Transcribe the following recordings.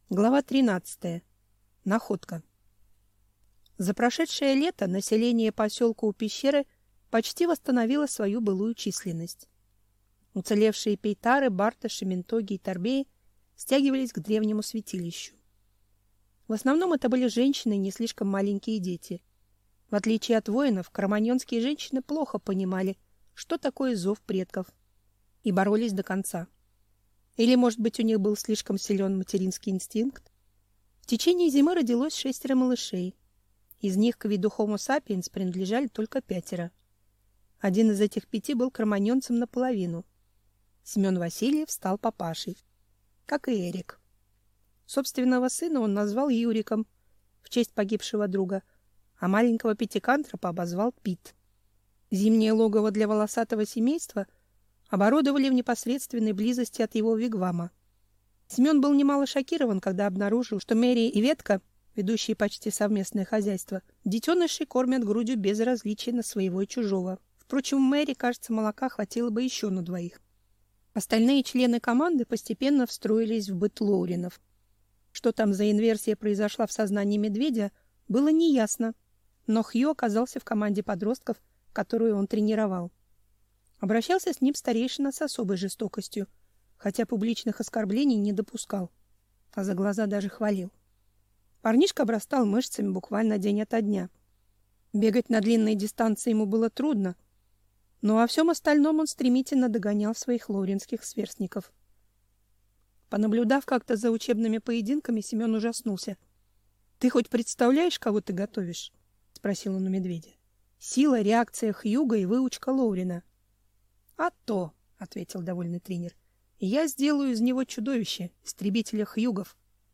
Глава 13. Находка. За прошедшее лето население поселка у пещеры почти восстановило свою былую численность. Уцелевшие пейтары, бартыши, ментоги и торбеи стягивались к древнему святилищу. В основном это были женщины и не слишком маленькие дети. В отличие от воинов, кроманьонские женщины плохо понимали, что такое зов предков, и боролись до конца. Или, может быть, у них был слишком силен материнский инстинкт? В течение зимы родилось 6 малышей. Из них к виду Homo sapiens принадлежали только 5. Один из этих 5 был кроманьонцем наполовину. Семен Васильев стал папашей, как и Эрик. Собственного сына он назвал Юриком в честь погибшего друга, а маленького пятикантропа обозвал Пит. Зимнее логово для волосатого семейства оборудовали в непосредственной близости от его вигвама. Семен был немало шокирован, когда обнаружил, что Мэри и Ветка, ведущие почти совместное хозяйство, детенышей кормят грудью без различия на своего и чужого. Впрочем, Мэри, кажется, молока хватило бы еще на 2. Остальные члены команды постепенно встроились в быт Лоуринов. Что там за инверсия произошла в сознании медведя, было неясно, но Хью оказался в команде подростков, которую он тренировал. Обращался с ним старейшина с особой жестокостью, хотя публичных оскорблений не допускал, а за глаза даже хвалил. Парнишка обрастал мышцами буквально день ото дня. Бегать на длинные дистанции ему было трудно, но во всем остальном он стремительно догонял своих лоуринских сверстников. Понаблюдав как-то за учебными поединками, Семен ужаснулся. — Ты хоть представляешь, кого ты готовишь? — спросил он у медведя. — Сила, реакция Хьюга и выучка Лоурина. — А то, — ответил довольный тренер, — я сделаю из него чудовище, истребителя Хьюгов.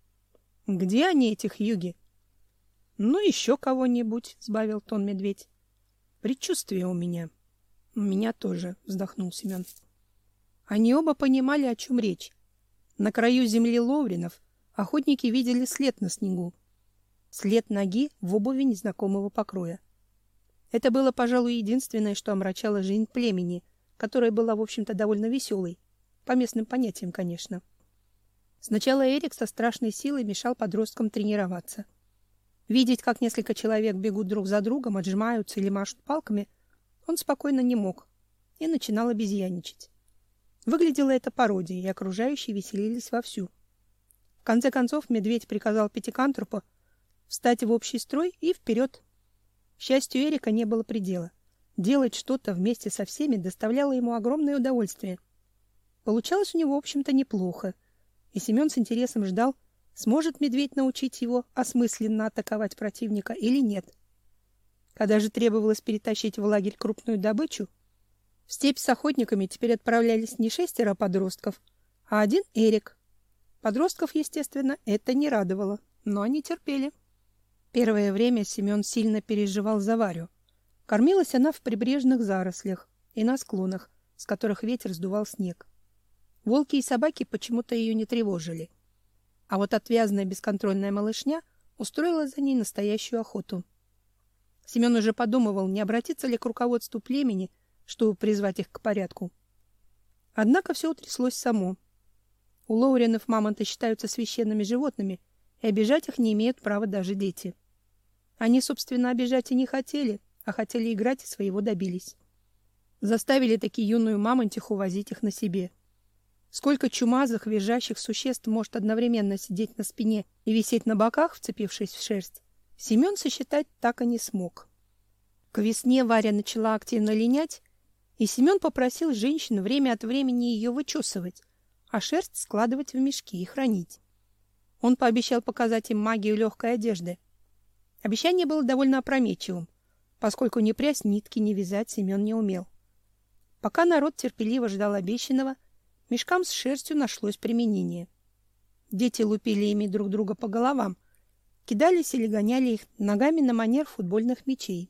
— Где они, эти Хьюги? — Ну, еще кого-нибудь, — сбавил тон медведь. — Предчувствие у меня. — У меня тоже, — вздохнул Семен. Они оба понимали, о чем речь. На краю земли Лоуринов охотники видели след на снегу. След ноги в обуви незнакомого покроя. Это было, пожалуй, единственное, что омрачало жизнь племени, которая была, в общем-то, довольно веселой. По местным понятиям, конечно. Сначала Эрик со страшной силой мешал подросткам тренироваться. Видеть, как несколько человек бегут друг за другом, отжимаются или машут палками, он спокойно не мог и начинал обезьяничать. Выглядело это пародией, и окружающие веселились вовсю. В конце концов медведь приказал пятикантропу встать в общий строй и вперед. К счастью, Эрика не было предела. Делать что-то вместе со всеми доставляло ему огромное удовольствие. Получалось у него, в общем-то, неплохо, и Семен с интересом ждал, сможет медведь научить его осмысленно атаковать противника или нет. Когда же требовалось перетащить в лагерь крупную добычу, в степь с охотниками теперь отправлялись не 6 подростков, а 1 Эрик. Подростков, естественно, это не радовало, но они терпели. Первое время Семен сильно переживал за Варю. Кормилась она в прибрежных зарослях и на склонах, с которых ветер сдувал снег. Волки и собаки почему-то ее не тревожили. А вот отвязная бесконтрольная малышня устроила за ней настоящую охоту. Семен уже подумывал, не обратиться ли к руководству племени, чтобы призвать их к порядку. Однако все утряслось само. У Лоуринов мамонты считаются священными животными, и обижать их не имеют права даже дети. Они, собственно, обижать и не хотели, а хотели играть и своего добились. Заставили таки юную мамонтиху возить их на себе. Сколько чумазых, визжащих существ может одновременно сидеть на спине и висеть на боках, вцепившись в шерсть, Семен сосчитать так и не смог. К весне Варя начала активно линять, и Семен попросил женщин время от времени ее вычесывать, а шерсть складывать в мешки и хранить. Он пообещал показать им магию легкой одежды. Обещание было довольно опрометчивым, поскольку ни прясть нитки, ни вязать Семен не умел. Пока народ терпеливо ждал обещанного, мешкам с шерстью нашлось применение. Дети лупили ими друг друга по головам, кидались или гоняли их ногами на манер футбольных мячей.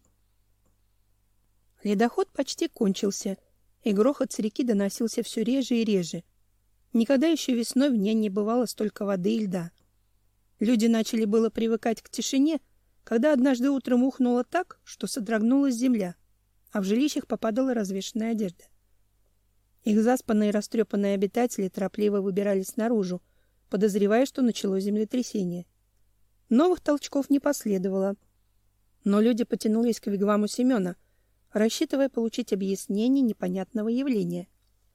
Ледоход почти кончился, и грохот с реки доносился все реже и реже. Никогда еще весной в ней не бывало столько воды и льда. Люди начали было привыкать к тишине, когда однажды утром ухнуло так, что содрогнулась земля, а в жилищах попадала развешанная одежда. Их заспанные и растрепанные обитатели торопливо выбирались наружу, подозревая, что началось землетрясение. Новых толчков не последовало, но люди потянулись к вигваму Семена, рассчитывая получить объяснение непонятного явления.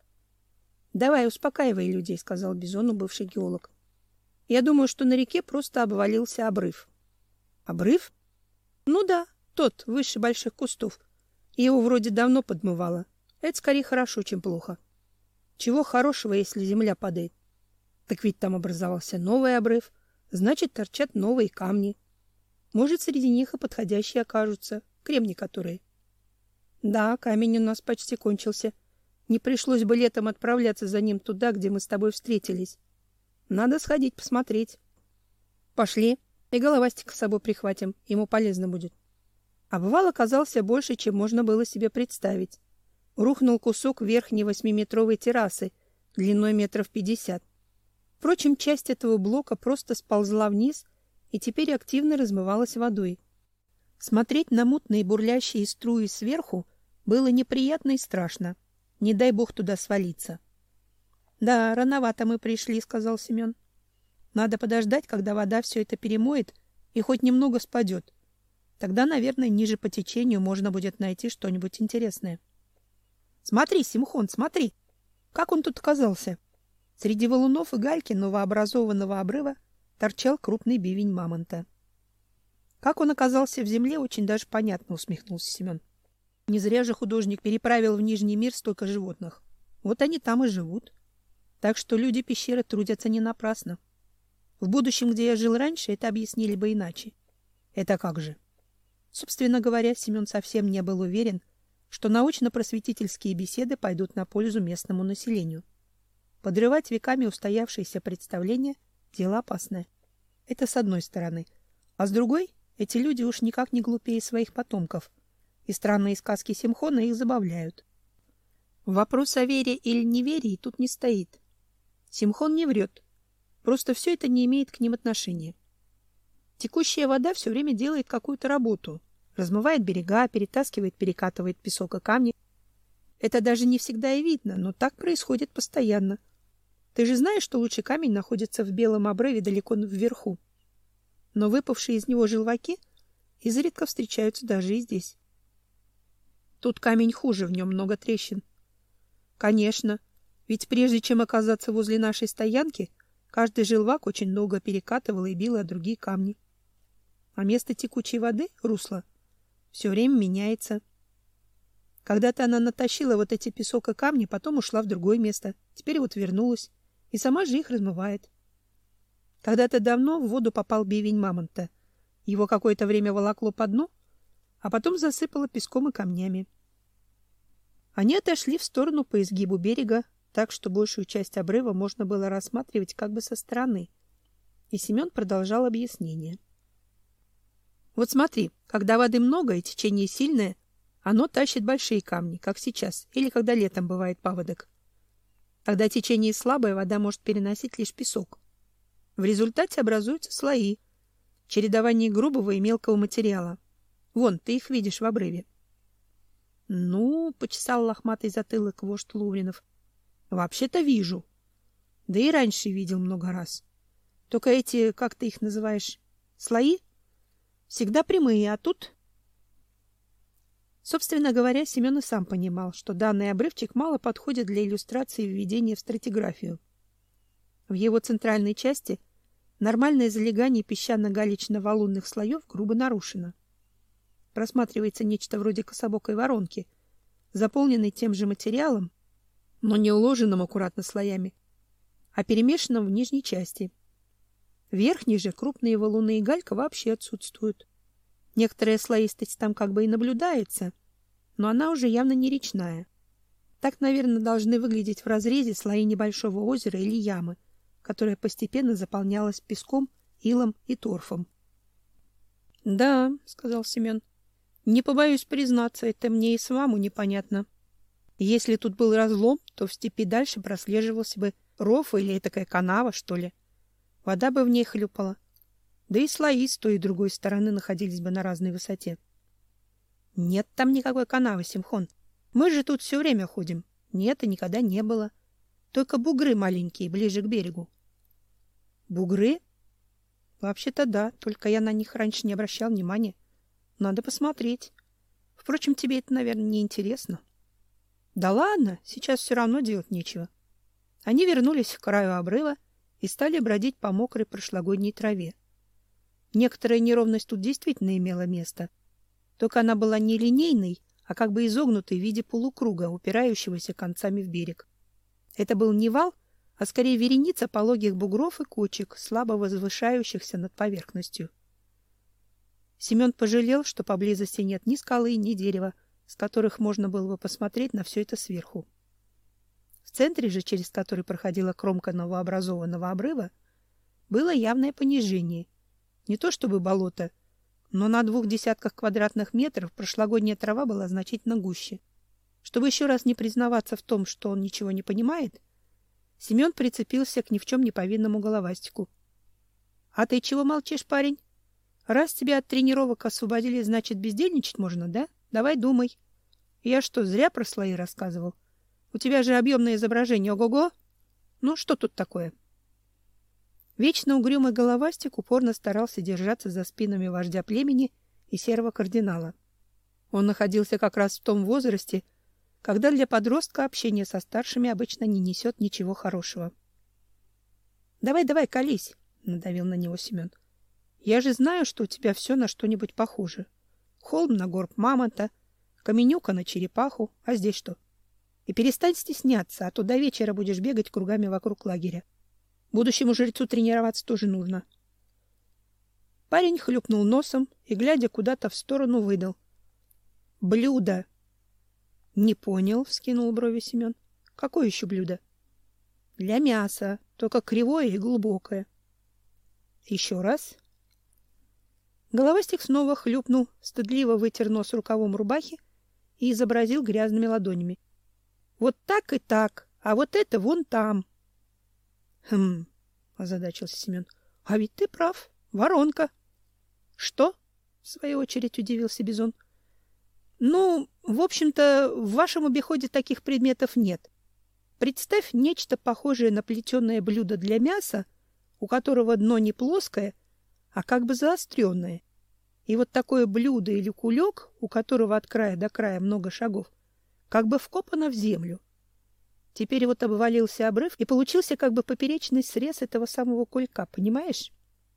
«Давай, успокаивай людей», — сказал Бизону бывший геолог. «Я думаю, что на реке просто обвалился обрыв». «Обрыв?» «Ну да, тот, выше больших кустов. Его вроде давно подмывало. Это скорее хорошо, чем плохо. Чего хорошего, если земля падает? Так ведь там образовался новый обрыв, значит, торчат новые камни. Может, среди них и подходящие окажутся, кремни которые». «Да, камень у нас почти кончился. Не пришлось бы летом отправляться за ним туда, где мы с тобой встретились. Надо сходить посмотреть». «Пошли, и головастика с собой прихватим, ему полезно будет». Обвал оказался больше, чем можно было себе представить. Рухнул кусок верхней 8-метровой террасы длиной 50 метров. Впрочем, часть этого блока просто сползла вниз и теперь активно размывалась водой. Смотреть на мутные бурлящие струи сверху было неприятно и страшно. Не дай бог туда свалиться. «Да, рановато мы пришли», — сказал Семен. «Надо подождать, когда вода все это перемоет и хоть немного спадет. Тогда, наверное, ниже по течению можно будет найти что-нибудь интересное». «Смотри, Симхон, смотри! Как он тут оказался?» Среди валунов и гальки новообразованного обрыва торчал крупный бивень мамонта. «Как он оказался в земле, очень даже понятно», — усмехнулся Семен. «Не зря же художник переправил в Нижний мир столько животных. Вот они там и живут. Так что люди пещеры трудятся не напрасно. В будущем, где я жил раньше, это объяснили бы иначе». «Это как же?» Собственно говоря, Семен совсем не был уверен, что научно-просветительские беседы пойдут на пользу местному населению. Подрывать веками устоявшиеся представления – дело опасное. Это с одной стороны. А с другой, эти люди уж никак не глупее своих потомков, и странные сказки Симхона их забавляют. Вопрос о вере или неверии тут не стоит. Симхон не врет, просто все это не имеет к ним отношения. Текущая вода все время делает какую-то работу, размывает берега, перетаскивает, перекатывает песок и камни. Это даже не всегда и видно, но так происходит постоянно. Ты же знаешь, что лучший камень находится в белом обрыве далеко вверху. Но выпавшие из него желваки изредка встречаются даже и здесь. Тут камень хуже, в нем много трещин. Конечно, ведь прежде чем оказаться возле нашей стоянки, каждый желвак очень долго перекатывал и бил о другие камни. А место текучей воды, русло, все время меняется. Когда-то она натащила вот эти песок и камни, потом ушла в другое место, теперь вот вернулась, и сама же их размывает. Когда-то давно в воду попал бивень мамонта. Его какое-то время волокло по дну, а потом засыпало песком и камнями. Они отошли в сторону по изгибу берега, так что большую часть обрыва можно было рассматривать как бы со стороны. И Семен продолжал объяснение. Вот смотри, когда воды много и течение сильное, оно тащит большие камни, как сейчас, или когда летом бывает паводок. Когда течение слабое, вода может переносить лишь песок. В результате образуются слои, чередование грубого и мелкого материала. Вон, ты их видишь в обрыве. Ну, почесал лохматый затылок вождь Лувринов. Вообще-то вижу. Да и раньше видел много раз. Только эти, как ты их называешь, слои, всегда прямые, а тут... Собственно говоря, Семен и сам понимал, что данный обрывчик мало подходит для иллюстрации введения в стратиграфию. В его центральной части нормальное залегание песчано-галечно-валунных слоев грубо нарушено. Просматривается нечто вроде кособокой воронки, заполненной тем же материалом, но не уложенным аккуратно слоями, а перемешанным в нижней части. В верхней же крупные валуны и галька вообще отсутствуют. Некоторая слоистость там как бы и наблюдается, но она уже явно не речная. Так, наверное, должны выглядеть в разрезе слои небольшого озера или ямы, которая постепенно заполнялась песком, илом и торфом. — Да, — сказал Семен, — не побоюсь признаться, это мне и самому непонятно. Если тут был разлом, то в степи дальше прослеживался бы ров или этакая канава, что ли. Вода бы в ней хлюпала. Да и слои с той и другой стороны находились бы на разной высоте. — Нет там никакой канавы, Симхон. Мы же тут все время ходим. Нет, и никогда не было. Только бугры маленькие, ближе к берегу. Бугры? Вообще-то да, только я на них раньше не обращал внимания. Надо посмотреть. Впрочем, тебе это, наверное, не интересно. Да ладно, сейчас все равно делать нечего. Они вернулись к краю обрыва и стали бродить по мокрой прошлогодней траве. Некоторая неровность тут действительно имела место, только она была не линейной, а как бы изогнутой в виде полукруга, упирающегося концами в берег. Это был не вал, а скорее вереница пологих бугров и кочек, слабо возвышающихся над поверхностью. Семен пожалел, что поблизости нет ни скалы, ни дерева, с которых можно было бы посмотреть на все это сверху. В центре же, через который проходила кромка новообразованного обрыва, было явное понижение. Не то чтобы болото, но на 20 квадратных метров прошлогодняя трава была значительно гуще. Чтобы еще раз не признаваться в том, что он ничего не понимает, Семен прицепился к ни в чем не повинному головастику. — А ты чего молчишь, парень? Раз тебя от тренировок освободили, значит, бездельничать можно, да? Давай думай. Я что, зря про слои рассказывал? У тебя же объемное изображение, ого-го! Ну, что тут такое? Вечно угрюмый головастик упорно старался держаться за спинами вождя племени и серого кардинала. Он находился как раз в том возрасте, когда для подростка общение со старшими обычно не несет ничего хорошего. — Давай, колись, — надавил на него Семен. — Я же знаю, что у тебя все на что-нибудь похоже. Холм на горб мамонта, каменюка на черепаху, а здесь что? И перестань стесняться, а то до вечера будешь бегать кругами вокруг лагеря. Будущему жрецу тренироваться тоже нужно. Парень хлюпнул носом и, глядя куда-то в сторону, выдал: — Блюдо. — Не понял, — вскинул брови Семен. — Какое еще блюдо? — Для мяса, только кривое и глубокое. — Еще раз. Головастик снова хлюпнул, стыдливо вытер нос рукавом рубахи и изобразил грязными ладонями. — Вот так и так, а вот это вон там. — Хм, — озадачился Семен. — А ведь ты прав, воронка. — Что? — в свою очередь удивился Бизон. — Ну, в общем-то, в вашем обиходе таких предметов нет. Представь нечто похожее на плетеное блюдо для мяса, у которого дно не плоское, а как бы заостренное. И вот такое блюдо или кулек, у которого от края до края много шагов, как бы вкопано в землю. Теперь вот обвалился обрыв, и получился как бы поперечный срез этого самого кулька, понимаешь?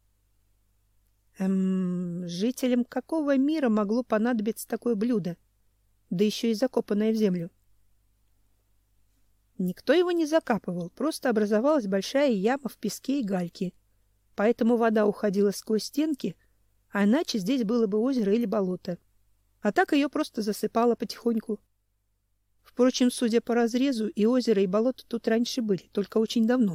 Жителям какого мира могло понадобиться такое блюдо, да еще и закопанное в землю? Никто его не закапывал, просто образовалась большая яма в песке и гальке, поэтому вода уходила сквозь стенки, а иначе здесь было бы озеро или болото. А так ее просто засыпало потихоньку. Впрочем, судя по разрезу, и озеро, и болото тут раньше были, только очень давно.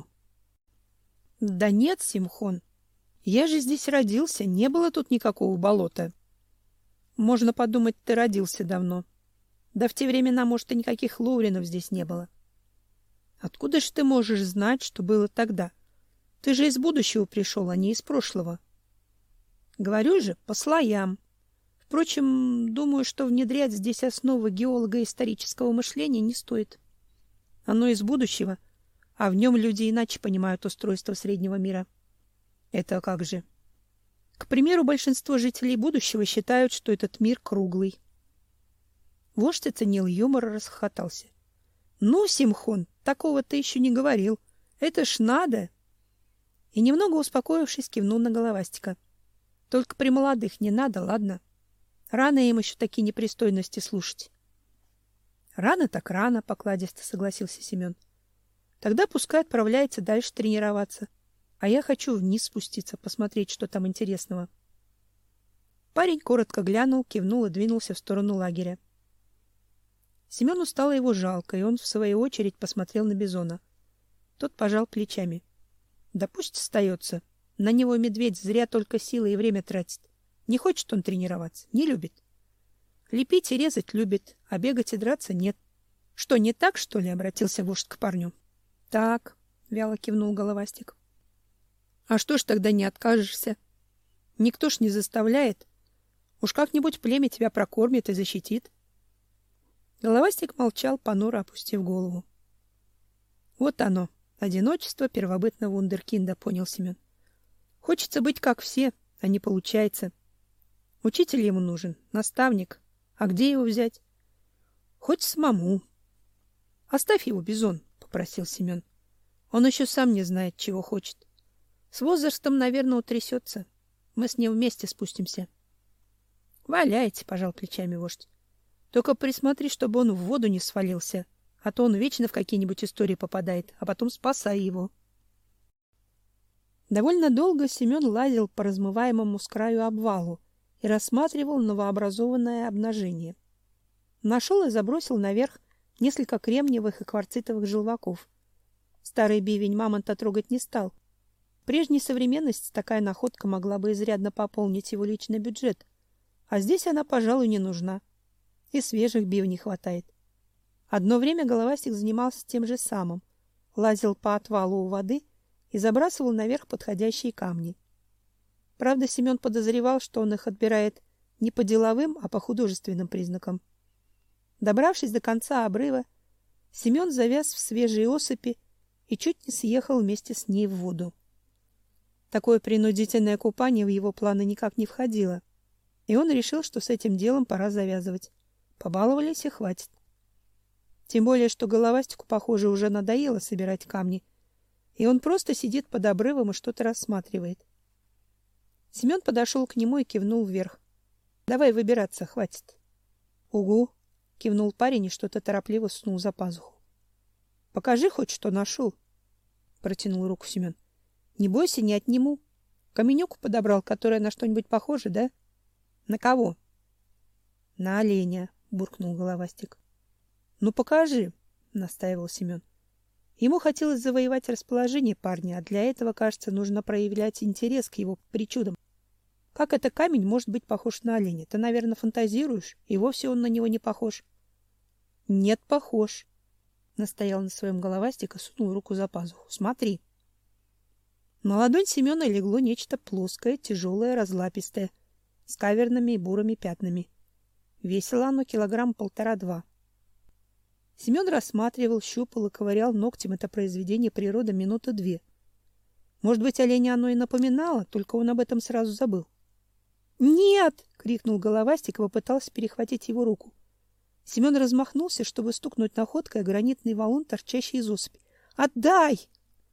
— Да нет, Симхон, я же здесь родился, не было тут никакого болота. — Можно подумать, ты родился давно. Да в те времена, может, и никаких ловринов здесь не было. — Откуда же ты можешь знать, что было тогда? Ты же из будущего пришел, а не из прошлого. — Говорю же, по слоям. Впрочем, думаю, что внедрять здесь основы геолого-исторического мышления не стоит. Оно из будущего, а в нем люди иначе понимают устройство среднего мира. Это как же? К примеру, большинство жителей будущего считают, что этот мир круглый. Вождь оценил юмор и расхохотался. — Ну, Симхон, такого ты еще не говорил. Это ж надо! И немного успокоившись, кивнул на головастика. — Только при молодых не надо, ладно? Рано им еще такие непристойности слушать. — Рано так рано, — покладисто согласился Семен. — Тогда пускай отправляется дальше тренироваться. А я хочу вниз спуститься, посмотреть, что там интересного. Парень коротко глянул, кивнул и двинулся в сторону лагеря. Семену стало его жалко, и он, в свою очередь, посмотрел на Бизона. Тот пожал плечами. — Да пусть остается. На него медведь зря только силы и время тратит. Не хочет он тренироваться, не любит. Лепить и резать любит, а бегать и драться нет. — Что, не так, что ли? — обратился вождь к парню. — Так, — вяло кивнул головастик. — А что ж тогда не откажешься? Никто ж не заставляет. Уж как-нибудь племя тебя прокормит и защитит. Головастик молчал, понуро опустив голову. — Вот оно, одиночество первобытного вундеркинда, — понял Семен. Хочется быть как все, а не получается. Учитель ему нужен, наставник. А где его взять? Хоть самому. Оставь его, Бизон, попросил Семен. Он еще сам не знает, чего хочет. С возрастом, наверное, утрясется. Мы с ним вместе спустимся. Валяйте, пожал плечами вождь. Только присмотри, чтобы он в воду не свалился, а то он вечно в какие-нибудь истории попадает, а потом спасай его. Довольно долго Семен лазил по размываемому с краю обвалу и рассматривал новообразованное обнажение. Нашел и забросил наверх несколько кремниевых и кварцитовых желваков. Старый бивень мамонта трогать не стал. В прежней современности такая находка могла бы изрядно пополнить его личный бюджет, а здесь она, пожалуй, не нужна. И свежих бивней хватает. Одно время Головастик занимался тем же самым. Лазил по отвалу у воды и забрасывал наверх подходящие камни. Правда, Семен подозревал, что он их отбирает не по деловым, а по художественным признакам. Добравшись до конца обрыва, Семен завяз в свежей осыпи и чуть не съехал вместе с ней в воду. Такое принудительное купание в его планы никак не входило, и он решил, что с этим делом пора завязывать. Побаловались и хватит. Тем более, что Головастику, похоже, уже надоело собирать камни, и он просто сидит под обрывом и что-то рассматривает. Семен подошел к нему и кивнул вверх. — Давай выбираться, хватит. — Угу, — кивнул парень и что-то торопливо сунул за пазуху. — Покажи хоть, что нашел, — протянул руку Семен. — Не бойся, не отниму. Каменюку подобрал, которая на что-нибудь похожа, да? — На кого? — На оленя, — буркнул Головастик. — Ну, покажи, — настаивал Семен. Ему хотелось завоевать расположение парня, а для этого, кажется, нужно проявлять интерес к его причудам. Как это камень может быть похож на оленя? Ты, наверное, фантазируешь, и вовсе он на него не похож. — Нет, похож, — настоял на своем Головастик и сунул руку за пазуху. — Смотри. На ладонь Семена легло нечто плоское, тяжелое, разлапистое, с каверными и бурыми пятнами. Весило оно 1,5 килограмма. Семен рассматривал, щупал и ковырял ногтем это произведение природы минуты 2. Может быть, оленя оно и напоминало, только он об этом сразу забыл. «Нет!» — крикнул Головастик и попытался перехватить его руку. Семен размахнулся, чтобы стукнуть находкой о гранитный валун, торчащий из осыпи. «Отдай!»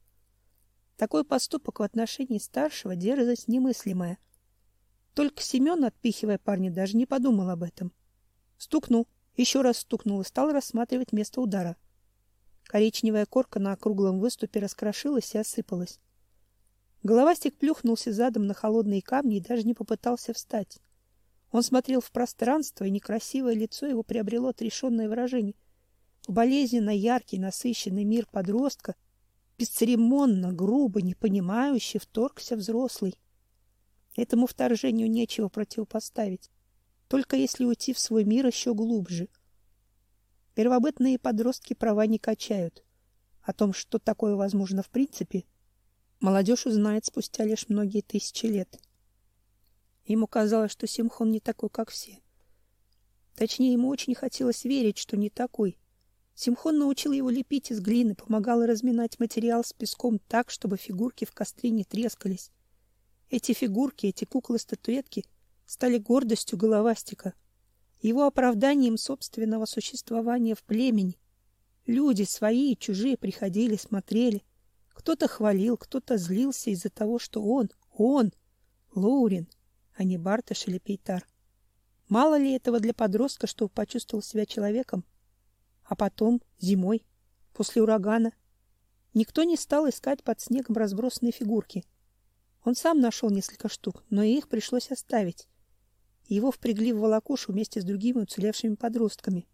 Такой поступок в отношении старшего — дерзость немыслимая. Только Семен, отпихивая парня, даже не подумал об этом. Стукнул, еще раз стукнул и стал рассматривать место удара. Коричневая корка на округлом выступе раскрошилась и осыпалась. Головастик плюхнулся задом на холодные камни и даже не попытался встать. Он смотрел в пространство, и некрасивое лицо его приобрело отрешенное выражение. В болезненно яркий, насыщенный мир подростка бесцеремонно, грубо, непонимающе вторгся взрослый. Этому вторжению нечего противопоставить, только если уйти в свой мир еще глубже. Первобытные подростки права не качают. О том, что такое возможно в принципе, молодежь узнает спустя лишь многие тысячи лет. Ему казалось, что Симхон не такой, как все. Точнее, ему очень хотелось верить, что не такой. Симхон научил его лепить из глины, помогал разминать материал с песком так, чтобы фигурки в костре не трескались. Эти фигурки, эти куклы-статуэтки стали гордостью Головастика, его оправданием собственного существования в племени. Люди, свои и чужие, приходили, смотрели. Кто-то хвалил, кто-то злился из-за того, что он, Лоурин, а не Барташ или Пейтар. Мало ли этого для подростка, чтобы почувствовал себя человеком? А потом, зимой, после урагана, никто не стал искать под снегом разбросанные фигурки. Он сам нашел несколько штук, но и их пришлось оставить. Его впрягли в волокушу вместе с другими уцелевшими подростками.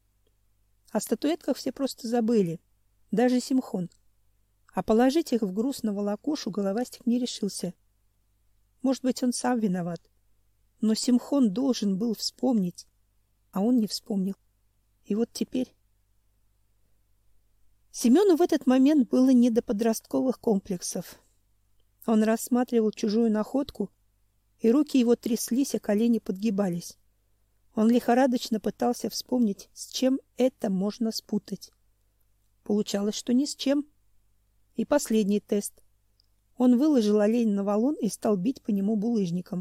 О статуэтках все просто забыли, даже Симхон. А положить их в груз на волокушу Головастик не решился. Может быть, он сам виноват. Но Симхон должен был вспомнить, а он не вспомнил. И вот теперь... Семену в этот момент было не до подростковых комплексов. Он рассматривал чужую находку, и руки его тряслись, а колени подгибались. Он лихорадочно пытался вспомнить, с чем это можно спутать. Получалось, что ни с чем. И последний тест. Он выложил оленя на валун и стал бить по нему булыжником.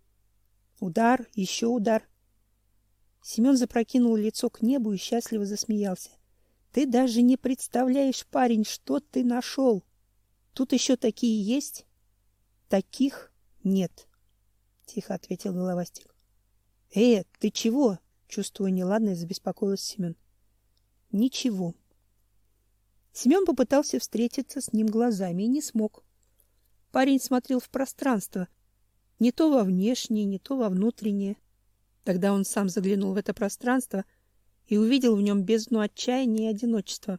Удар, еще удар. Семен запрокинул лицо к небу и счастливо засмеялся. Ты даже не представляешь, парень, что ты нашел. Тут еще такие есть? Таких нет, тихо ответил Головастик. Ты чего? Чувствуя неладное, забеспокоился Семен. Ничего. Семен попытался встретиться с ним глазами и не смог. Парень смотрел в пространство, не то во внешнее, не то во внутреннее. Тогда он сам заглянул в это пространство и увидел в нем бездну отчаяния и одиночества.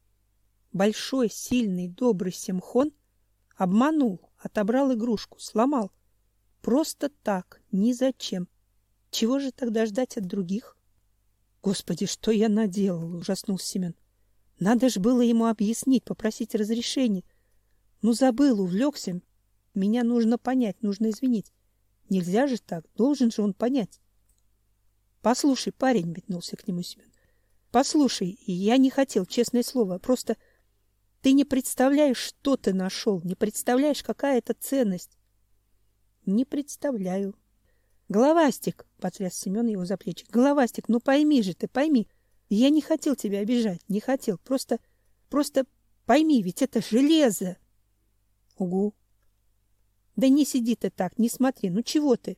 Большой, сильный, добрый Семхон обманул, отобрал игрушку, сломал. Просто так, ни зачем. Чего же тогда ждать от других? Господи, что я наделал, ужаснулся Семен. Надо ж было ему объяснить, попросить разрешения. Ну, забыл, увлекся. Меня нужно понять, нужно извинить. Нельзя же так, должен же он понять. Послушай, парень, метнулся к нему Семен. Послушай, я не хотел, честное слово, просто ты не представляешь, что ты нашел, не представляешь, какая это ценность. Не представляю. Головастик, потряс Семен его за плечи. Головастик, ну пойми же ты, пойми. Я не хотел тебя обижать, не хотел. Просто пойми, ведь это железо. Угу. Да не сиди ты так, не смотри, ну чего ты?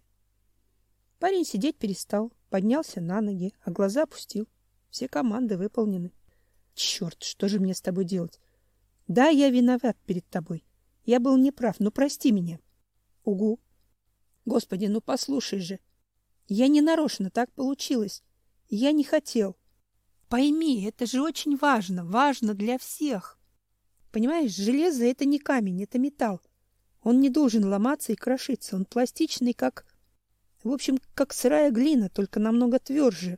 Парень сидеть перестал, поднялся на ноги, а глаза опустил. Все команды выполнены. Черт, что же мне с тобой делать? Да, я виноват перед тобой. Я был неправ, но прости меня. Угу. Господи, ну послушай же. Я не нарочно, так получилось. Я не хотел. Пойми, это же очень важно, важно для всех. Понимаешь, железо — это не камень, это металл. Он не должен ломаться и крошиться, он пластичный, как... В общем, как сырая глина, только намного тверже.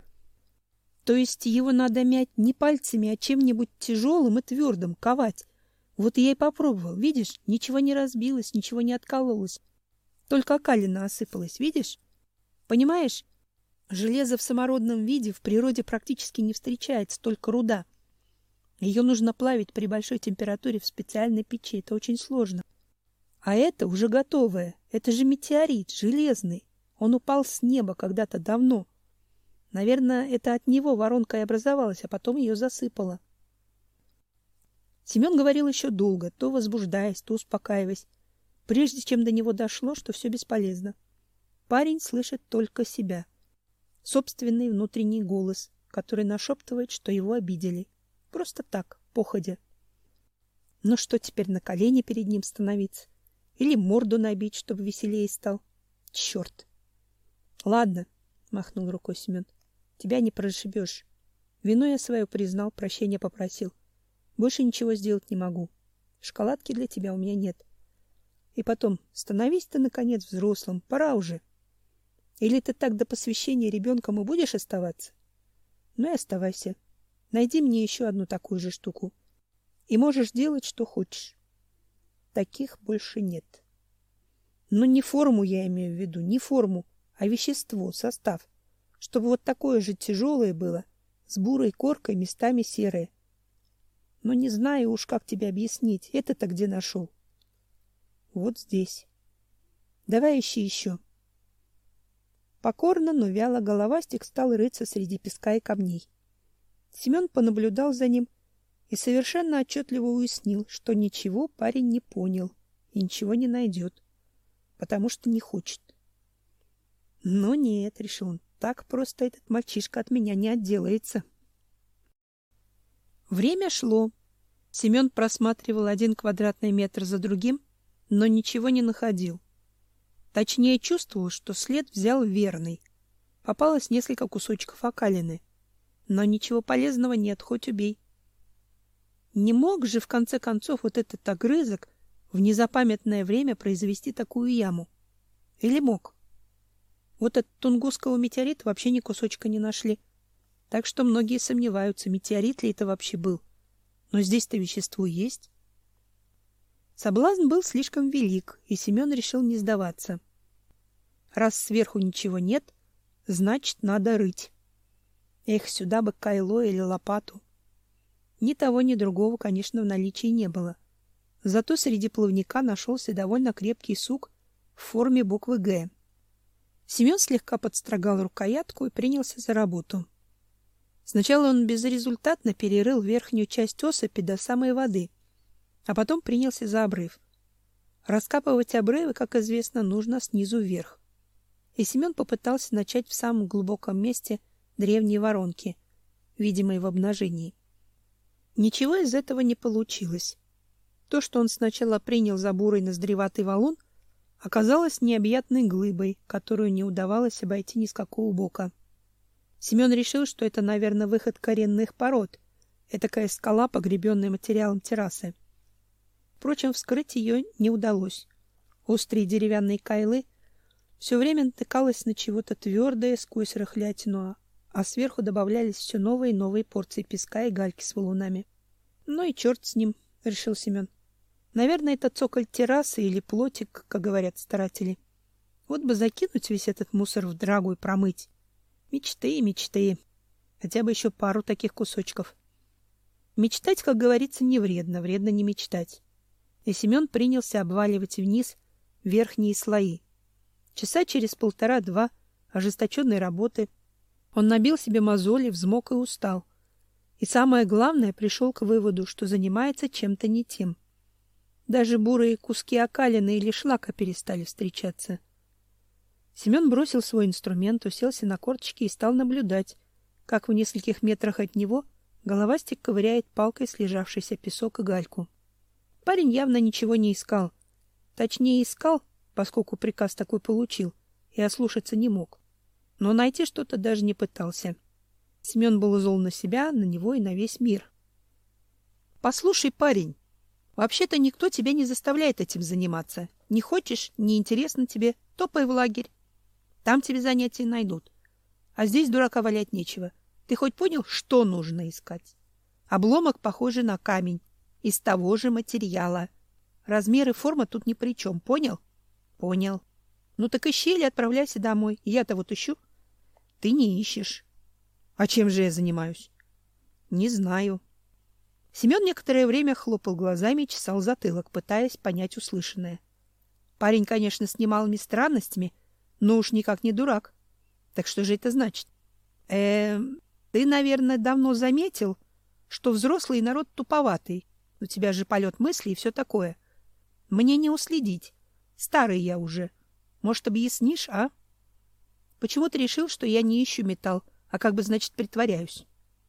То есть его надо мять не пальцами, а чем-нибудь тяжелым и твердым, ковать. Вот я и попробовал, видишь, ничего не разбилось, ничего не откололось. Только окалина осыпалась, видишь? Понимаешь? Железо в самородном виде в природе практически не встречается, только руда. Ее нужно плавить при большой температуре в специальной печи. Это очень сложно. А это уже готовое. Это же метеорит, железный. Он упал с неба когда-то давно. Наверное, это от него воронка и образовалась, а потом ее засыпало. Семен говорил еще долго, то возбуждаясь, то успокаиваясь, прежде чем до него дошло, что все бесполезно. Парень слышит только себя. Собственный внутренний голос, который нашептывает, что его обидели. Просто так, походя. Ну что теперь, на колени перед ним становиться? Или морду набить, чтобы веселее стал? Черт! Ладно, махнул рукой Семен. Тебя не прошибешь. Вину я свою признал, прощения попросил. Больше ничего сделать не могу. Шоколадки для тебя у меня нет. И потом, становись ты, наконец, взрослым. Пора уже. Или ты так до посвящения ребенком и будешь оставаться? Ну и оставайся. Найди мне еще одну такую же штуку. И можешь делать, что хочешь. Таких больше нет. Но не форму я имею в виду, не форму, а вещество, состав. Чтобы вот такое же тяжелое было, с бурой коркой, местами серое. Но не знаю уж, как тебе объяснить. Это-то где нашел? Вот здесь. Давай ищи еще. Покорно, но вяло Головастик стал рыться среди песка и камней. Семен понаблюдал за ним и совершенно отчетливо уяснил, что ничего парень не понял и ничего не найдет, потому что не хочет. Но нет, решил он, так просто этот мальчишка от меня не отделается. Время шло. Семен просматривал 1 квадратный метр за другим, но ничего не находил. Точнее, чувствовал, что след взял верный. Попалось несколько кусочков окалины, но ничего полезного нет, хоть убей. Не мог же, в конце концов, вот этот огрызок в незапамятное время произвести такую яму? Или мог? Вот от Тунгусского метеорита вообще ни кусочка не нашли. Так что многие сомневаются, метеорит ли это вообще был. Но здесь-то вещество есть. Соблазн был слишком велик, и Семен решил не сдаваться. Раз сверху ничего нет, значит, надо рыть. Эх, сюда бы кайло или лопату. Ни того, ни другого, конечно, в наличии не было. Зато среди плавника нашелся довольно крепкий сук в форме буквы «Г». Семен слегка подстрогал рукоятку и принялся за работу. Сначала он безрезультатно перерыл верхнюю часть осыпи до самой воды, а потом принялся за обрыв. Раскапывать обрывы, как известно, нужно снизу вверх. И Семен попытался начать в самом глубоком месте древней воронки, видимой в обнажении. Ничего из этого не получилось. То, что он сначала принял за бурый ноздреватый валун, оказалось необъятной глыбой, которую не удавалось обойти ни с какого бока. Семен решил, что это, наверное, выход коренных пород, этакая скала, погребенная материалом террасы. Впрочем, вскрыть ее не удалось. Острые деревянные кайлы все время натыкалось на чего-то твердое сквозь рыхлятину, а сверху добавлялись все новые и новые порции песка и гальки с валунами. Ну и черт с ним, решил Семен. Наверное, это цоколь террасы или плотик, как говорят старатели. Вот бы закинуть весь этот мусор в драгу и промыть. Мечты, мечты. Хотя бы еще пару таких кусочков. Мечтать, как говорится, не вредно, вредно не мечтать. И Семен принялся обваливать вниз верхние слои. Часа через 1,5-2 ожесточенной работы он набил себе мозоли, взмок и устал. И самое главное, пришел к выводу, что занимается чем-то не тем. Даже бурые куски окалины или шлака перестали встречаться. Семен бросил свой инструмент, уселся на корточки и стал наблюдать, как в нескольких метрах от него головастик ковыряет палкой слежавшийся песок и гальку. Парень явно ничего не искал. Точнее, искал, поскольку приказ такой получил, и ослушаться не мог. Но найти что-то даже не пытался. Семен был зол на себя, на него и на весь мир. — Послушай, парень, вообще-то никто тебя не заставляет этим заниматься. Не хочешь, не интересно тебе, топай в лагерь. Там тебе занятия найдут. А здесь дурака валять нечего. Ты хоть понял, что нужно искать? Обломок похожий на камень, из того же материала. Размер и форма тут ни при чем, понял? Понял. Ну так ищи или отправляйся домой. Я-то вот ищу. Ты не ищешь. А чем же я занимаюсь? Не знаю. Семен некоторое время хлопал глазами и чесал затылок, пытаясь понять услышанное. Парень, конечно, с немалыми странностями, но уж никак не дурак. Так что же это значит? Ты, наверное, давно заметил, что взрослый народ туповатый. У тебя же полет мысли и все такое. Мне не уследить. Старый я уже. Может, объяснишь, а? Почему ты решил, что я не ищу металл, а как бы, значит, притворяюсь?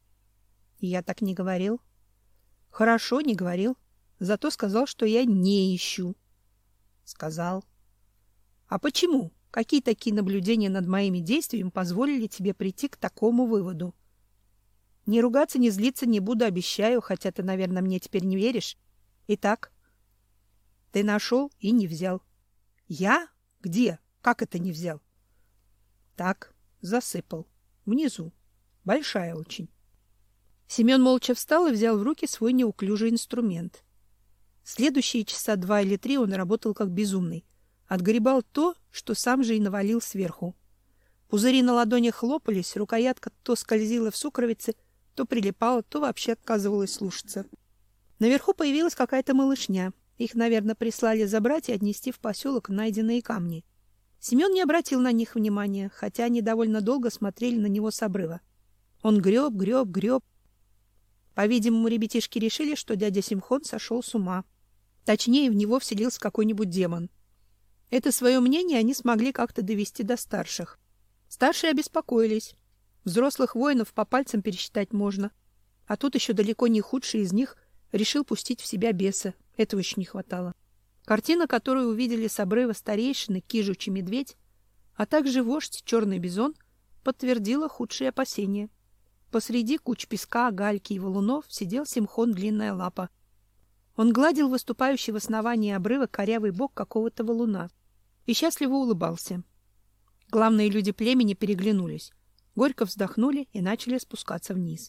Я так не говорил. Хорошо, не говорил. Зато сказал, что я не ищу. Сказал. А почему? Какие такие наблюдения над моими действиями позволили тебе прийти к такому выводу? Не ругаться, не злиться не буду, обещаю, хотя ты, наверное, мне теперь не веришь. Итак, ты нашел и не взял. Я? Где? Как это не взял? Так, засыпал. Внизу. Большая очень. Семен молча встал и взял в руки свой неуклюжий инструмент. Следующие часа 2 или 3 он работал как безумный. Отгребал то, что сам же и навалил сверху. Пузыри на ладонях хлопались, рукоятка то скользила в сукровице, то прилипала, то вообще отказывалась слушаться. Наверху появилась какая-то малышня. Их, наверное, прислали забрать и отнести в поселок найденные камни. Семен не обратил на них внимания, хотя они довольно долго смотрели на него с обрыва. Он греб, греб, греб. По-видимому, ребятишки решили, что дядя Симхон сошел с ума. Точнее, в него вселился какой-нибудь демон. Это свое мнение они смогли как-то довести до старших. Старшие обеспокоились. Взрослых воинов по пальцам пересчитать можно. А тут еще далеко не худший из них решил пустить в себя беса. Этого еще не хватало. Картина, которую увидели с обрыва старейшины, кижучий медведь, а также вождь черный бизон, подтвердила худшие опасения. Посреди куч песка, гальки и валунов сидел Симхон длинная лапа. Он гладил выступающий в основании обрыва корявый бок какого-то валуна и счастливо улыбался. Главные люди племени переглянулись, горько вздохнули и начали спускаться вниз.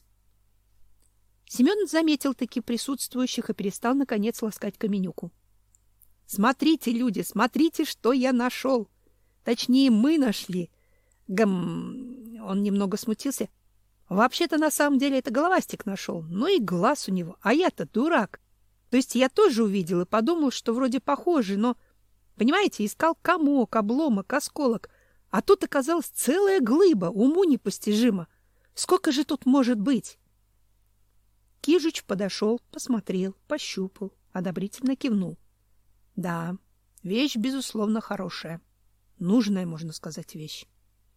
Семен заметил таки присутствующих и перестал, наконец, ласкать Каменюку. — Смотрите, люди, смотрите, что я нашел! Точнее, мы нашли. Он немного смутился. Вообще-то, на самом деле, это головастик нашел. Ну и глаз у него. А я-то дурак. То есть я тоже увидел и подумал, что вроде похоже, но, понимаете, искал комок, обломок, осколок, а тут оказалась целая глыба, уму непостижимо. Сколько же тут может быть? Кижуч подошел, посмотрел, пощупал, одобрительно кивнул. Да, вещь, безусловно, хорошая. Нужная, можно сказать, вещь.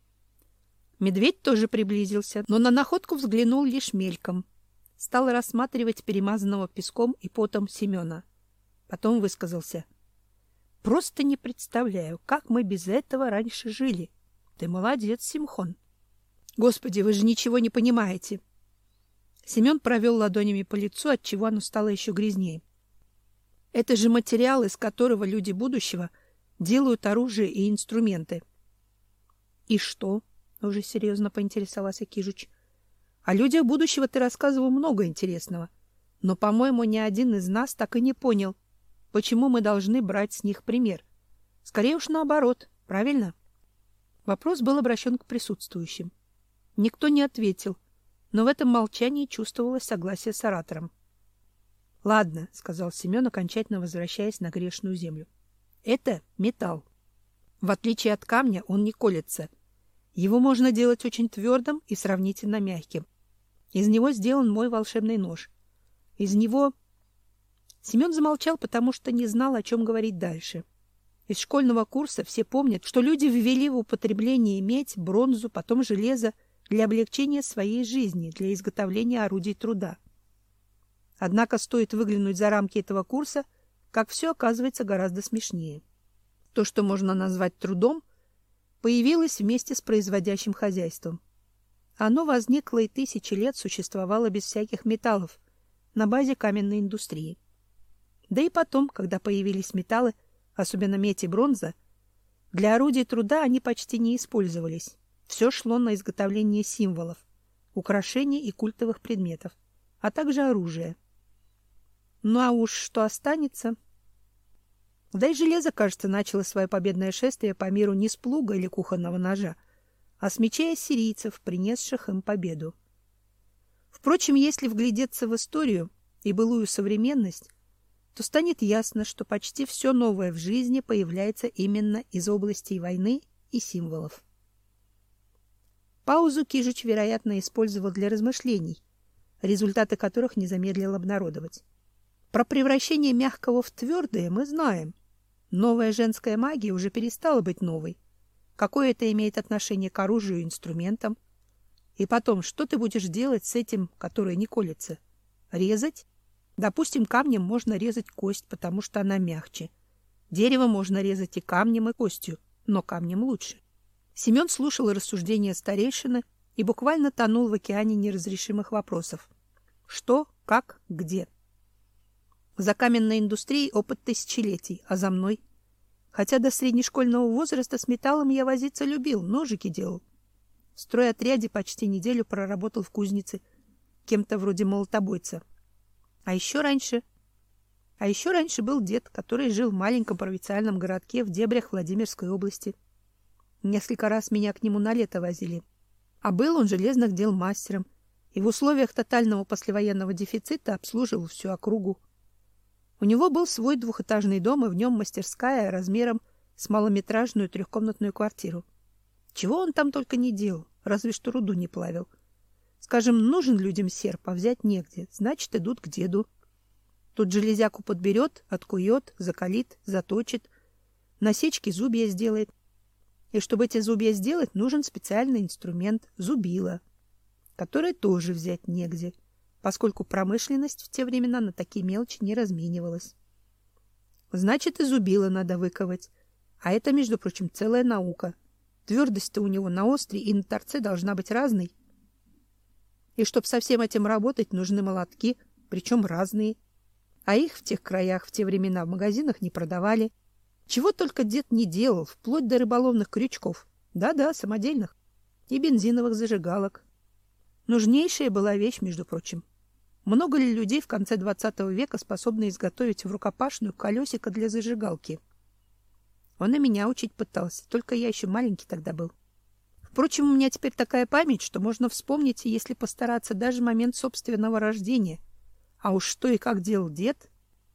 Медведь тоже приблизился, но на находку взглянул лишь мельком. Стал рассматривать перемазанного песком и потом Семена. Потом высказался. Просто не представляю, как мы без этого раньше жили. Ты молодец, Симхон. Господи, вы же ничего не понимаете. Семен провел ладонями по лицу, отчего оно стало еще грязнее. Это же материал, из которого люди будущего делают оружие и инструменты. И что? Уже серьезно поинтересовался Кижуч. О людях будущего ты рассказывал много интересного, но, по-моему, ни один из нас так и не понял, почему мы должны брать с них пример. Скорее уж наоборот, правильно? Вопрос был обращен к присутствующим. Никто не ответил, но в этом молчании чувствовалось согласие с оратором. — Ладно, — сказал Семен, окончательно возвращаясь на грешную землю. — Это металл. В отличие от камня он не колется. Его можно делать очень твердым и сравнительно мягким. Из него сделан мой волшебный нож. Из него... Семен замолчал, потому что не знал, о чем говорить дальше. Из школьного курса все помнят, что люди ввели в употребление медь, бронзу, потом железо для облегчения своей жизни, для изготовления орудий труда. Однако стоит выглянуть за рамки этого курса, как все оказывается гораздо смешнее. То, что можно назвать трудом, появилось вместе с производящим хозяйством. Оно возникло и тысячи лет существовало без всяких металлов, на базе каменной индустрии. Да и потом, когда появились металлы, особенно медь и бронза, для орудий труда они почти не использовались. Все шло на изготовление символов, украшений и культовых предметов, а также оружия. Ну а уж что останется... Да и железо, кажется, начало свое победное шествие по миру не с плуга или кухонного ножа, а с мечей ассирийцев, принесших им победу. Впрочем, если вглядеться в историю и былую современность, то станет ясно, что почти все новое в жизни появляется именно из областей войны и символов. Паузу Кижуч, вероятно, использовал для размышлений, результаты которых не замедлил обнародовать. Про превращение мягкого в твердое мы знаем. Новая женская магия уже перестала быть новой. Какое это имеет отношение к оружию и инструментам? И потом, что ты будешь делать с этим, который не колется? Резать? Допустим, камнем можно резать кость, потому что она мягче. Дерево можно резать и камнем, и костью, но камнем лучше. Семен слушал рассуждения старейшины и буквально тонул в океане неразрешимых вопросов. Что, как, где? За каменной индустрией опыт тысячелетий, а за мной? Хотя до среднешкольного возраста с металлом я возиться любил, ножики делал. В стройотряде почти неделю проработал в кузнице, кем-то вроде молотобойца. А еще раньше был дед, который жил в маленьком провинциальном городке в дебрях Владимирской области. Несколько раз меня к нему на лето возили. А был он железных дел мастером и в условиях тотального послевоенного дефицита обслуживал всю округу. У него был свой двухэтажный дом, и в нем мастерская размером с малометражную трехкомнатную квартиру. Чего он там только не делал, разве что руду не плавил. Скажем, нужен людям серп, а взять негде, значит, идут к деду. Тут железяку подберет, откует, закалит, заточит, насечки зубья сделает. И чтобы эти зубья сделать, нужен специальный инструмент — зубило, который тоже взять негде, поскольку промышленность в те времена на такие мелочи не разменивалась. Значит, и зубило надо выковать. А это, между прочим, целая наука. Твердость-то у него на остре и на торце должна быть разной. И чтоб со всем этим работать, нужны молотки, причем разные. А их в тех краях в те времена в магазинах не продавали. Чего только дед не делал, вплоть до рыболовных крючков. Да-да, самодельных. И бензиновых зажигалок. Нужнейшая была вещь, между прочим. Много ли людей в конце 20 века способны изготовить в рукопашную колесико для зажигалки? Он и меня учить пытался, только я еще маленький тогда был. Впрочем, у меня теперь такая память, что можно вспомнить, если постараться, даже момент собственного рождения. А уж что и как делал дед.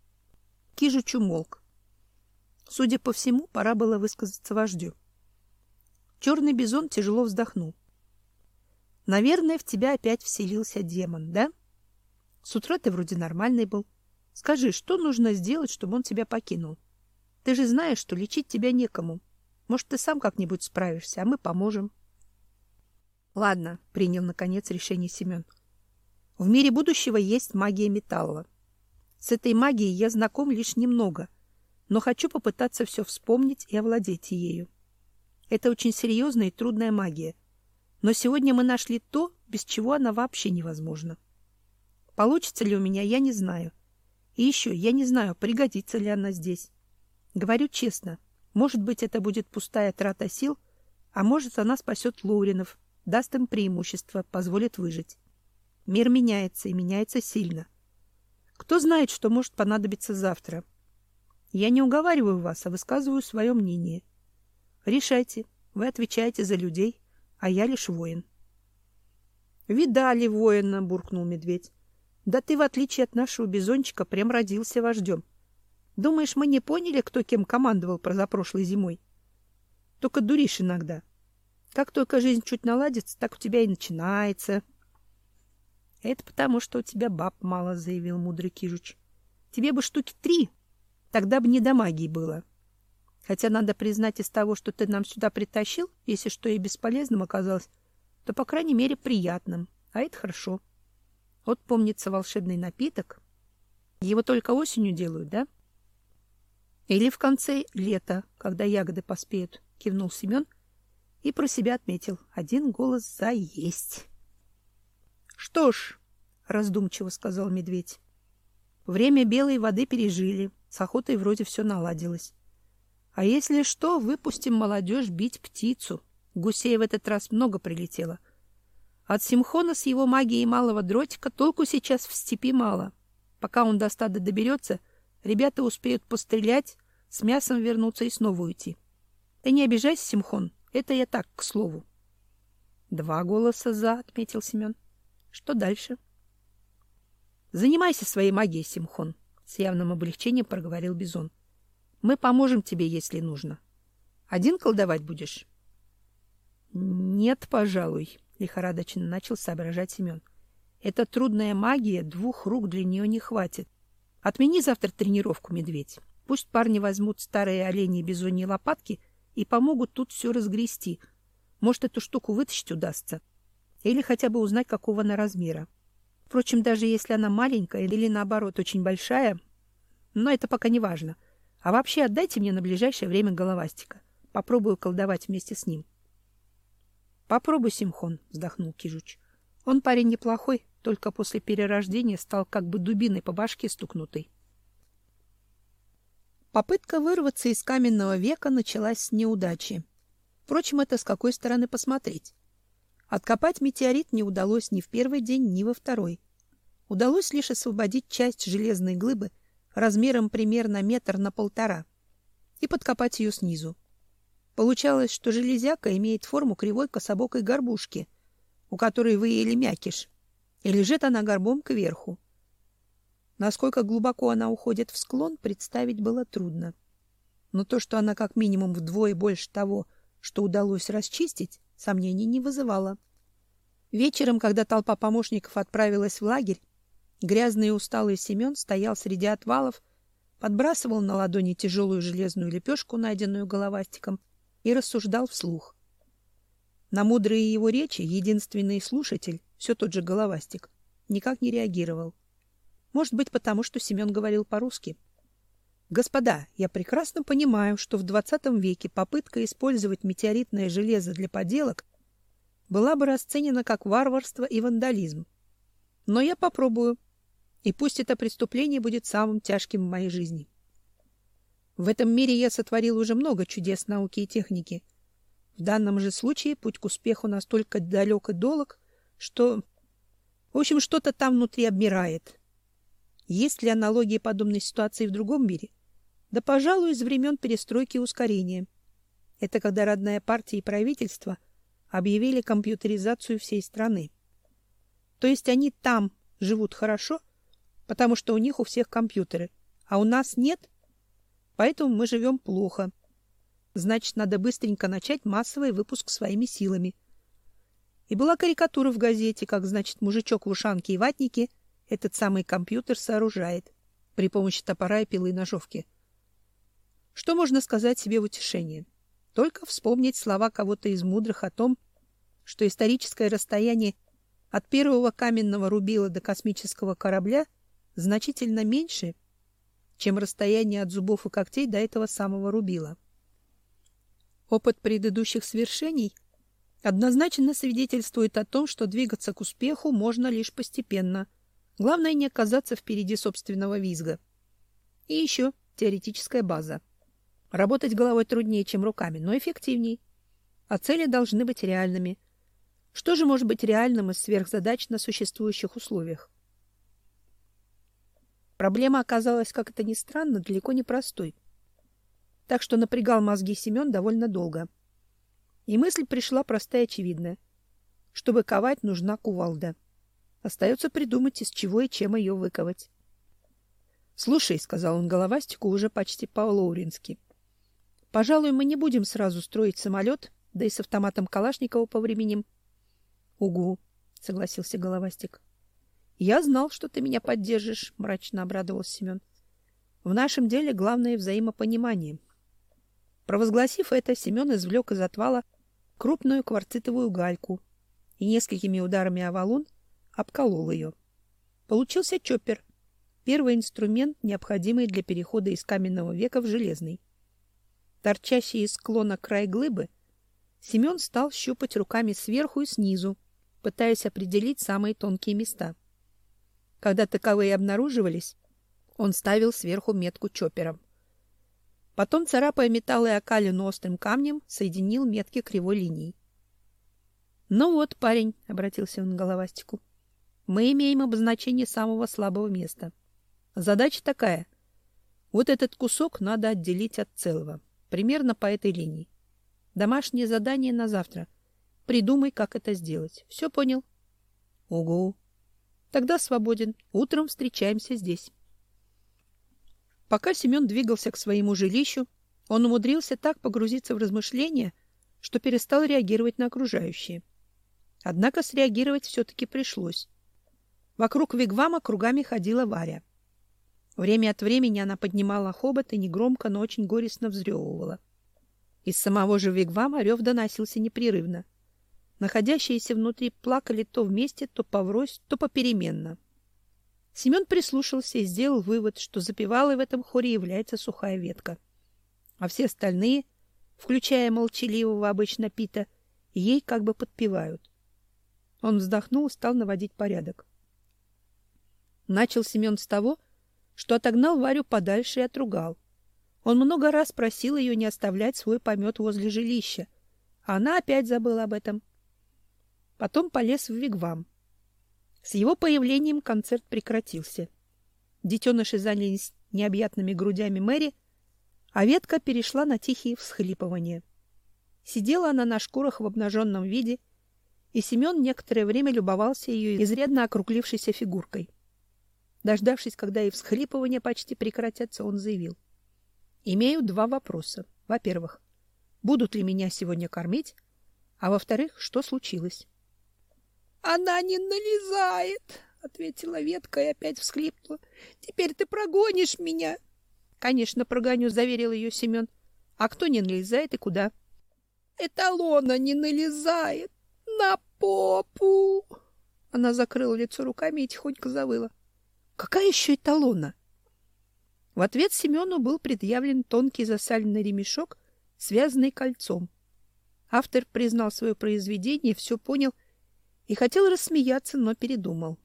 Кижуч умолк. Судя по всему, пора было высказаться вождю. Черный бизон тяжело вздохнул. Наверное, в тебя опять вселился демон, да? С утра ты вроде нормальный был. Скажи, что нужно сделать, чтобы он тебя покинул? Ты же знаешь, что лечить тебя некому. Может, ты сам как-нибудь справишься, а мы поможем. Ладно, принял наконец решение Семен. В мире будущего есть магия металла. С этой магией я знаком лишь немного, но хочу попытаться все вспомнить и овладеть ею. Это очень серьезная и трудная магия. Но сегодня мы нашли то, без чего она вообще невозможна. Получится ли у меня, я не знаю. И еще я не знаю, пригодится ли она здесь. Говорю честно, может быть, это будет пустая трата сил, а может, она спасет Лоуринов, даст им преимущество, позволит выжить. Мир меняется, и меняется сильно. Кто знает, что может понадобиться завтра. Я не уговариваю вас, а высказываю свое мнение. Решайте, вы отвечаете за людей, а я лишь воин. Видали воина, буркнул медведь. Да ты, в отличие от нашего бизончика, прям родился вождем. Думаешь, мы не поняли, кто кем командовал позапрошлой зимой? Только дуришь иногда. Как только жизнь чуть наладится, так у тебя и начинается. Это потому, что у тебя баб мало, заявил мудрый Кижуч. Тебе бы штуки 3, тогда бы не до магии было. Хотя надо признать, из того, что ты нам сюда притащил, если что и бесполезным оказалось, то, по крайней мере, приятным. А это хорошо. Вот помнится волшебный напиток. Его только осенью делают, да? Или в конце лета, когда ягоды поспеют, кивнул Семен и про себя отметил: один голос за есть. Что ж, раздумчиво сказал медведь. Время белой воды пережили, с охотой вроде все наладилось. А если что, выпустим молодежь бить птицу. Гусей в этот раз много прилетело. От Симхона с его магией малого дротика толку сейчас в степи мало. Пока он до стада доберется, ребята успеют пострелять, с мясом вернуться и снова уйти. Ты не обижайся, Симхон, это я так, к слову. 2 голоса за, отметил Семен. Что дальше? Занимайся своей магией, Симхон, с явным облегчением проговорил бизон. Мы поможем тебе, если нужно. Один колдовать будешь? Нет, пожалуй, лихорадочно начал соображать Семен. Это трудная магия, 2 рук для нее не хватит. Отмени завтра тренировку, медведь. Пусть парни возьмут старые оленьи бизоньи лопатки и помогут тут все разгрести. Может, эту штуку вытащить удастся. Или хотя бы узнать, какого она размера. Впрочем, даже если она маленькая или, наоборот, очень большая, но это пока не важно. А вообще отдайте мне на ближайшее время головастика. Попробую колдовать вместе с ним. Попробуй, Симхон, вздохнул Кижуч. Он парень неплохой, только после перерождения стал как бы дубиной по башке стукнутой. Попытка вырваться из каменного века началась с неудачи. Впрочем, это с какой стороны посмотреть. Откопать метеорит не удалось ни в первый день, ни во второй. Удалось лишь освободить часть железной глыбы размером примерно 1 на 1,5 метра и подкопать ее снизу. Получалось, что железяка имеет форму кривой кособокой горбушки, у которой выели мякиш, и лежит она горбом кверху. Насколько глубоко она уходит в склон, представить было трудно. Но то, что она как минимум вдвое больше того, что удалось расчистить, сомнений не вызывало. Вечером, когда толпа помощников отправилась в лагерь, грязный и усталый Семен стоял среди отвалов, подбрасывал на ладони тяжелую железную лепешку, найденную головастиком, и рассуждал вслух. На мудрые его речи единственный слушатель, все тот же головастик, никак не реагировал. Может быть, потому что Семен говорил по-русски. Господа, я прекрасно понимаю, что в 20 веке попытка использовать метеоритное железо для поделок была бы расценена как варварство и вандализм. Но я попробую, и пусть это преступление будет самым тяжким в моей жизни. В этом мире я сотворил уже много чудес науки и техники. В данном же случае путь к успеху настолько далек и долг, что... В общем, что-то там внутри обмирает. Есть ли аналогии подобной ситуации в другом мире? Да, пожалуй, из времен перестройки и ускорения. Это когда родная партия и правительство объявили компьютеризацию всей страны. То есть они там живут хорошо, потому что у них у всех компьютеры, А у нас нет, поэтому мы живем плохо. Значит, надо быстренько начать массовый выпуск своими силами. И была карикатура в газете, как, значит, мужичок в ушанке и ватнике этот самый компьютер сооружает при помощи топора и пилы ножовки. Что можно сказать себе в утешение? Только вспомнить слова кого-то из мудрых о том, что историческое расстояние от первого каменного рубила до космического корабля значительно меньше, чем расстояние от зубов и когтей до этого самого рубила. Опыт предыдущих свершений однозначно свидетельствует о том, что двигаться к успеху можно лишь постепенно. Главное не оказаться впереди собственного визга. И еще теоретическая база. Работать головой труднее, чем руками, но эффективней. А цели должны быть реальными. Что же может быть реальным из сверхзадач на существующих условиях? Проблема оказалась, как это ни странно, далеко не простой. Так что напрягал мозги Семен довольно долго. И мысль пришла простая и очевидная. Чтобы ковать, нужна кувалда. Остается придумать, из чего и чем ее выковать. — Слушай, — сказал он головастику уже почти по-лоурински, — пожалуй, мы не будем сразу строить самолет, да и с автоматом Калашникова повременим. — Угу, — согласился головастик. — Я знал, что ты меня поддержишь, — мрачно обрадовался Семен. — В нашем деле главное взаимопонимание. Провозгласив это, Семен извлек из отвала крупную кварцитовую гальку и несколькими ударами о валун обколол ее. Получился чоппер, первый инструмент, необходимый для перехода из каменного века в железный. Торчащий из склона край глыбы Семен стал щупать руками сверху и снизу, пытаясь определить самые тонкие места. Когда таковые обнаруживались, он ставил сверху метку чоппером. Потом, царапая металл и окалину острым камнем, соединил метки кривой линией. — Ну вот, парень, — обратился он к головастику, — мы имеем обозначение самого слабого места. Задача такая. Вот этот кусок надо отделить от целого. Примерно по этой линии. Домашнее задание на завтра. Придумай, как это сделать. Все понял? — Угу. Тогда свободен. Утром встречаемся здесь. Пока Семен двигался к своему жилищу, он умудрился так погрузиться в размышления, что перестал реагировать на окружающее. Однако среагировать все-таки пришлось. Вокруг вигвама кругами ходила Варя. Время от времени она поднимала хобот и негромко, но очень горестно взрёвывала. Из самого же вигвама рев доносился непрерывно. Находящиеся внутри плакали то вместе, то поврось, то попеременно. Семен прислушался и сделал вывод, что запевалой в этом хоре является сухая ветка. А все остальные, включая молчаливого обычно Пита, ей как бы подпевают. Он вздохнул и стал наводить порядок. Начал Семен с того, что отогнал Варю подальше и отругал. Он много раз просил ее не оставлять свой помет возле жилища, а она опять забыла об этом. Потом полез в вигвам. С его появлением концерт прекратился. Детеныши занялись необъятными грудями Мэри, а ветка перешла на тихие всхлипывания. Сидела она на шкурах в обнаженном виде, и Семен некоторое время любовался ее изрядно округлившейся фигуркой. Дождавшись, когда и всхлипывания почти прекратятся, он заявил: «Имею два вопроса. Во-первых, будут ли меня сегодня кормить? А во-вторых, что случилось?» «Она не налезает», — ответила ветка и опять всхлипнула. «Теперь ты прогонишь меня». «Конечно, прогоню», — заверил ее Семен. «А кто не налезает и куда?» «Эталона не налезает. На попу». Она закрыла лицо руками и тихонько завыла. «Какая еще эталона?» В ответ Семену был предъявлен тонкий засаленный ремешок, связанный кольцом. Автор признал свое произведение, все понял и хотел рассмеяться, но передумал.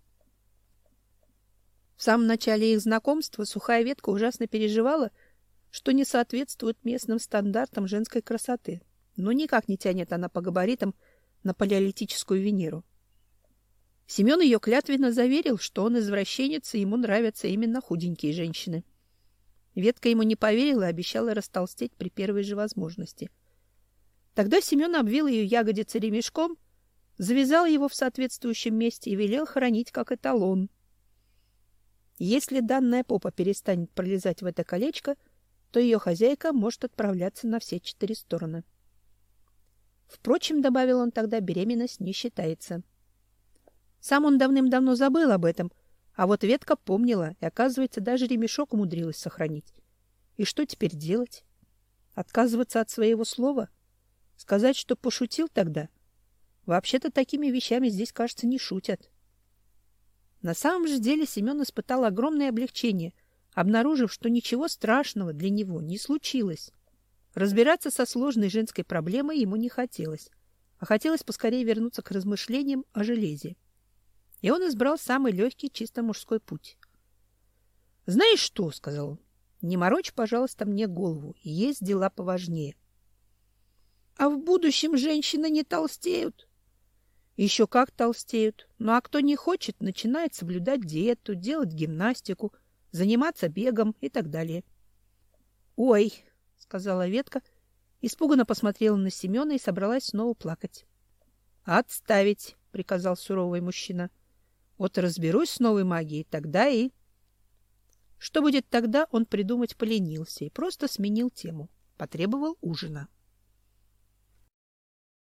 В самом начале их знакомства сухая ветка ужасно переживала, что не соответствует местным стандартам женской красоты, но никак не тянет она по габаритам на палеолитическую Венеру. Семен ее клятвенно заверил, что он извращенец, и ему нравятся именно худенькие женщины. Ветка ему не поверила и обещала растолстеть при первой же возможности. Тогда Семен обвил ее ягодицы ремешком, завязал его в соответствующем месте и велел хранить как эталон. Если данная попа перестанет пролезать в это колечко, то ее хозяйка может отправляться на все 4 стороны. Впрочем, добавил он тогда, беременность не считается. Сам он давным-давно забыл об этом, а вот ветка помнила, и, оказывается, даже ремешок умудрилась сохранить. И что теперь делать? Отказываться от своего слова? Сказать, что пошутил тогда? Вообще-то такими вещами здесь, кажется, не шутят. На самом же деле Семен испытал огромное облегчение, обнаружив, что ничего страшного для него не случилось. Разбираться со сложной женской проблемой ему не хотелось, а хотелось поскорее вернуться к размышлениям о железе. И он избрал самый легкий, чисто мужской путь. — Знаешь что, — сказал он, — не морочь, пожалуйста, мне голову, есть дела поважнее. — А в будущем женщины не толстеют? — Еще как толстеют. Ну а кто не хочет, начинает соблюдать диету, делать гимнастику, заниматься бегом и так далее. — Ой, — сказала ветка, испуганно посмотрела на Семена и собралась снова плакать. — Отставить, — приказал суровый мужчина. — Вот разберусь с новой магией, тогда и... Что будет тогда, он придумать поленился и просто сменил тему. Потребовал ужина.